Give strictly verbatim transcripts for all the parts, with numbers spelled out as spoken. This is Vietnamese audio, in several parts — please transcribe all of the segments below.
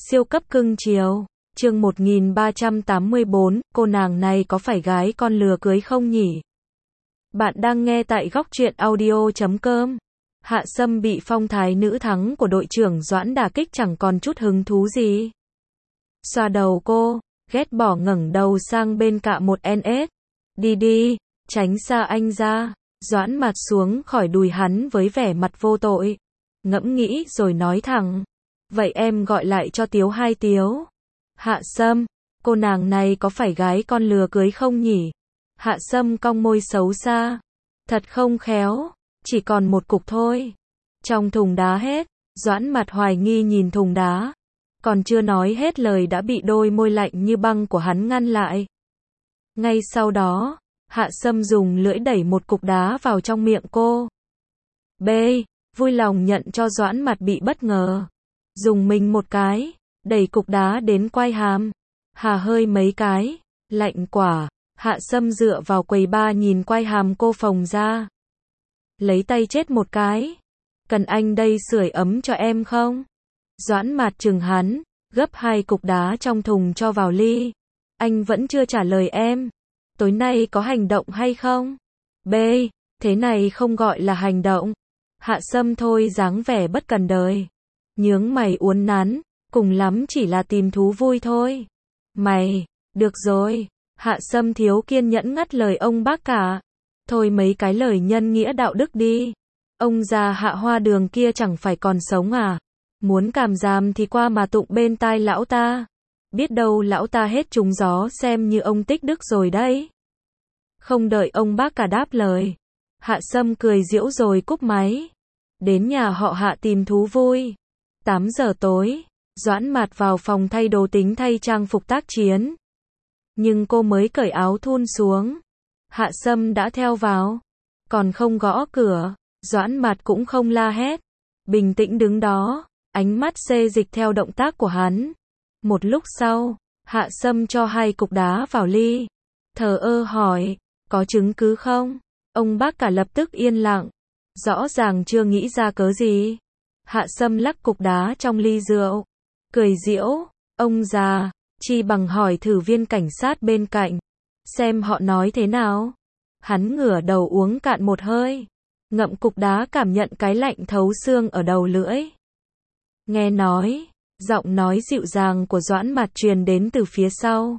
Siêu cấp cưng chiều. Chương một nghìn ba trăm tám mươi bốn, cô nàng này có phải gái con lừa cưới không nhỉ? Bạn đang nghe tại góc truyện audio chấm com. Hạ Sâm bị phong thái nữ thắng của đội trưởng Doãn đả kích chẳng còn chút hứng thú gì. Xoa đầu cô, ghét bỏ ngẩng đầu sang bên cạ một en ét. Đi đi, tránh xa anh ra. Doãn mặt xuống khỏi đùi hắn với vẻ mặt vô tội. Ngẫm nghĩ rồi nói thẳng. Vậy em gọi lại cho Tiếu hai Tiếu. Hạ Sâm, cô nàng này có phải gái con lừa cưới không nhỉ? Hạ Sâm cong môi xấu xa. Thật không khéo, chỉ còn một cục thôi. Trong thùng đá hết, Doãn mặt hoài nghi nhìn thùng đá. Còn chưa nói hết lời đã bị đôi môi lạnh như băng của hắn ngăn lại. Ngay sau đó, Hạ Sâm dùng lưỡi đẩy một cục đá vào trong miệng cô. B. Vui lòng nhận cho Doãn mặt bị bất ngờ. Dùng mình một cái, đẩy cục đá đến quai hàm. Hà hơi mấy cái, lạnh quả. Hạ Sâm dựa vào quầy bar nhìn quai hàm cô phồng ra. Lấy tay chết một cái. Cần anh đây sưởi ấm cho em không? Doãn mặt chừng hắn, gấp hai cục đá trong thùng cho vào ly. Anh vẫn chưa trả lời em. Tối nay có hành động hay không? B. Thế này không gọi là hành động. Hạ Sâm thôi dáng vẻ bất cần đời. Nhướng mày uốn nắn, cùng lắm chỉ là tìm thú vui thôi. Mày, được rồi. Hạ Sâm thiếu kiên nhẫn ngắt lời ông bác cả. Thôi mấy cái lời nhân nghĩa đạo đức đi. Ông già Hạ Hoa Đường kia chẳng phải còn sống à? Muốn cảm giảm thì qua mà tụng bên tai lão ta. Biết đâu lão ta hết trúng gió xem như ông tích đức rồi đấy. Không đợi ông bác cả đáp lời. Hạ Sâm cười giễu rồi cúp máy. Đến nhà họ Hạ tìm thú vui. tám giờ tối, Doãn Mạt vào phòng thay đồ tính thay trang phục tác chiến. Nhưng cô mới cởi áo thun xuống. Hạ Sâm đã theo vào. Còn không gõ cửa, Doãn Mạt cũng không la hét. Bình tĩnh đứng đó, ánh mắt xê dịch theo động tác của hắn. Một lúc sau, Hạ Sâm cho hai cục đá vào ly. Thờ ơ hỏi, có chứng cứ không? Ông bác cả lập tức yên lặng. Rõ ràng chưa nghĩ ra cớ gì. Hạ Sâm lắc cục đá trong ly rượu. Cười giễu, ông già, chi bằng hỏi thử viên cảnh sát bên cạnh. Xem họ nói thế nào. Hắn ngửa đầu uống cạn một hơi. Ngậm cục đá cảm nhận cái lạnh thấu xương ở đầu lưỡi. Nghe nói, giọng nói dịu dàng của Doãn Mạt truyền đến từ phía sau.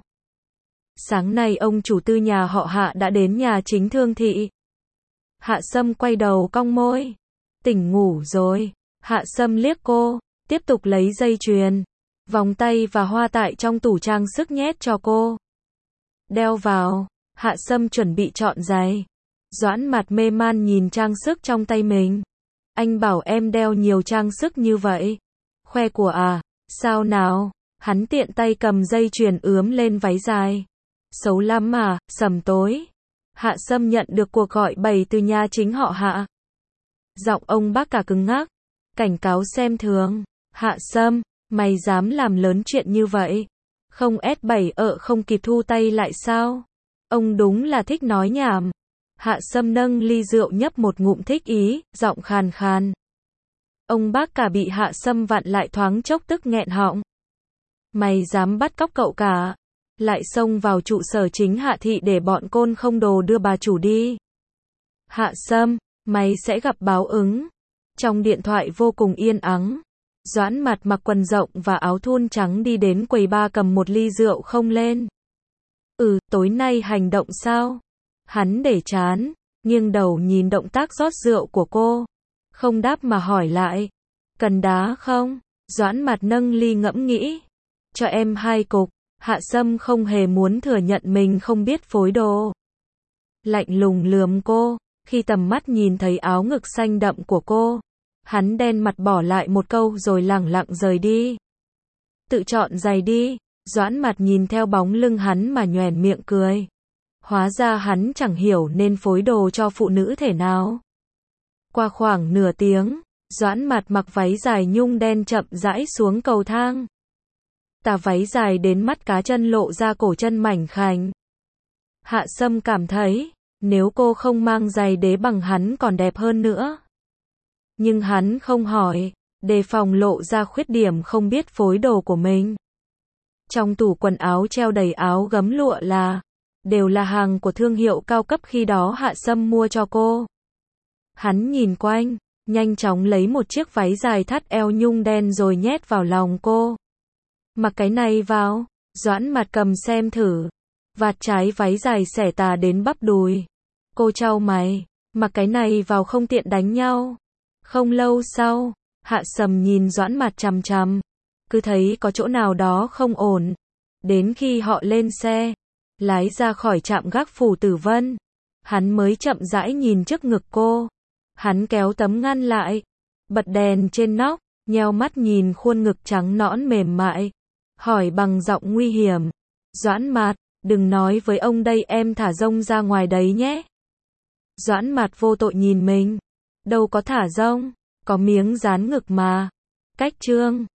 Sáng nay ông chủ tư nhà họ Hạ đã đến nhà chính Thương Thị. Hạ Sâm quay đầu cong môi. Tỉnh ngủ rồi. Hạ Sâm liếc cô, tiếp tục lấy dây chuyền, vòng tay và hoa tại trong tủ trang sức nhét cho cô. Đeo vào. Hạ Sâm chuẩn bị chọn giày. Doãn mặt mê man nhìn trang sức trong tay mình. Anh bảo em đeo nhiều trang sức như vậy. Khoe của à, sao nào? Hắn tiện tay cầm dây chuyền ướm lên váy dài. Xấu lắm mà, sầm tối. Hạ Sâm nhận được cuộc gọi bày từ nhà chính họ Hạ. Giọng ông bác cả cứng ngắc. Cảnh cáo xem thường. Hạ Sâm, mày dám làm lớn chuyện như vậy? Không ét bảy ợ không kịp thu tay lại sao? Ông đúng là thích nói nhảm. Hạ Sâm nâng ly rượu nhấp một ngụm thích ý, giọng khàn khàn. Ông bác cả bị Hạ Sâm vặn lại thoáng chốc tức nghẹn họng. Mày dám bắt cóc cậu cả? Lại xông vào trụ sở chính Hạ Thị để bọn côn không đồ đưa bà chủ đi. Hạ Sâm, mày sẽ gặp báo ứng. Trong điện thoại vô cùng yên ắng. Doãn Mạt mặc quần rộng và áo thun trắng đi đến quầy bar cầm một ly rượu không lên. Ừ, tối nay hành động sao? Hắn để chán, nghiêng đầu nhìn động tác rót rượu của cô. Không đáp mà hỏi lại. Cần đá không? Doãn Mạt nâng ly ngẫm nghĩ. Cho em hai cục. Hạ Sâm không hề muốn thừa nhận mình không biết phối đồ. Lạnh lùng lườm cô. Khi tầm mắt nhìn thấy áo ngực xanh đậm của cô, hắn đen mặt bỏ lại một câu rồi lẳng lặng rời đi. Tự chọn giày đi. Doãn Mạt nhìn theo bóng lưng hắn mà nhoẻn miệng cười. Hóa ra hắn chẳng hiểu nên phối đồ cho phụ nữ thể nào. Qua khoảng nửa tiếng, Doãn Mạt mặc váy dài nhung đen chậm rãi xuống cầu thang. Tà váy dài đến mắt cá chân lộ ra cổ chân mảnh khảnh. Hạ Sâm cảm thấy, nếu cô không mang giày đế bằng hắn còn đẹp hơn nữa. Nhưng hắn không hỏi, đề phòng lộ ra khuyết điểm không biết phối đồ của mình. Trong tủ quần áo treo đầy áo gấm lụa là, đều là hàng của thương hiệu cao cấp khi đó Hạ Sâm mua cho cô. Hắn nhìn quanh, nhanh chóng lấy một chiếc váy dài thắt eo nhung đen rồi nhét vào lòng cô. Mặc cái này vào, Doãn Mạt cầm xem thử. Vạt trái váy dài xẻ tà đến bắp đùi. Cô chau mày, mặc cái này vào không tiện đánh nhau. Không lâu sau, Hạ Sâm nhìn Doãn Mạt chằm chằm, cứ thấy có chỗ nào đó không ổn. Đến khi họ lên xe, lái ra khỏi trạm gác Phủ Tử Vân, hắn mới chậm rãi nhìn trước ngực cô. Hắn kéo tấm ngăn lại, bật đèn trên nóc, nheo mắt nhìn khuôn ngực trắng nõn mềm mại, hỏi bằng giọng nguy hiểm, Doãn Mạt, đừng nói với ông đây em thả rông ra ngoài đấy nhé. Doãn Mạt vô tội nhìn mình, đâu có thả rông, có miếng dán ngực mà. Cách chương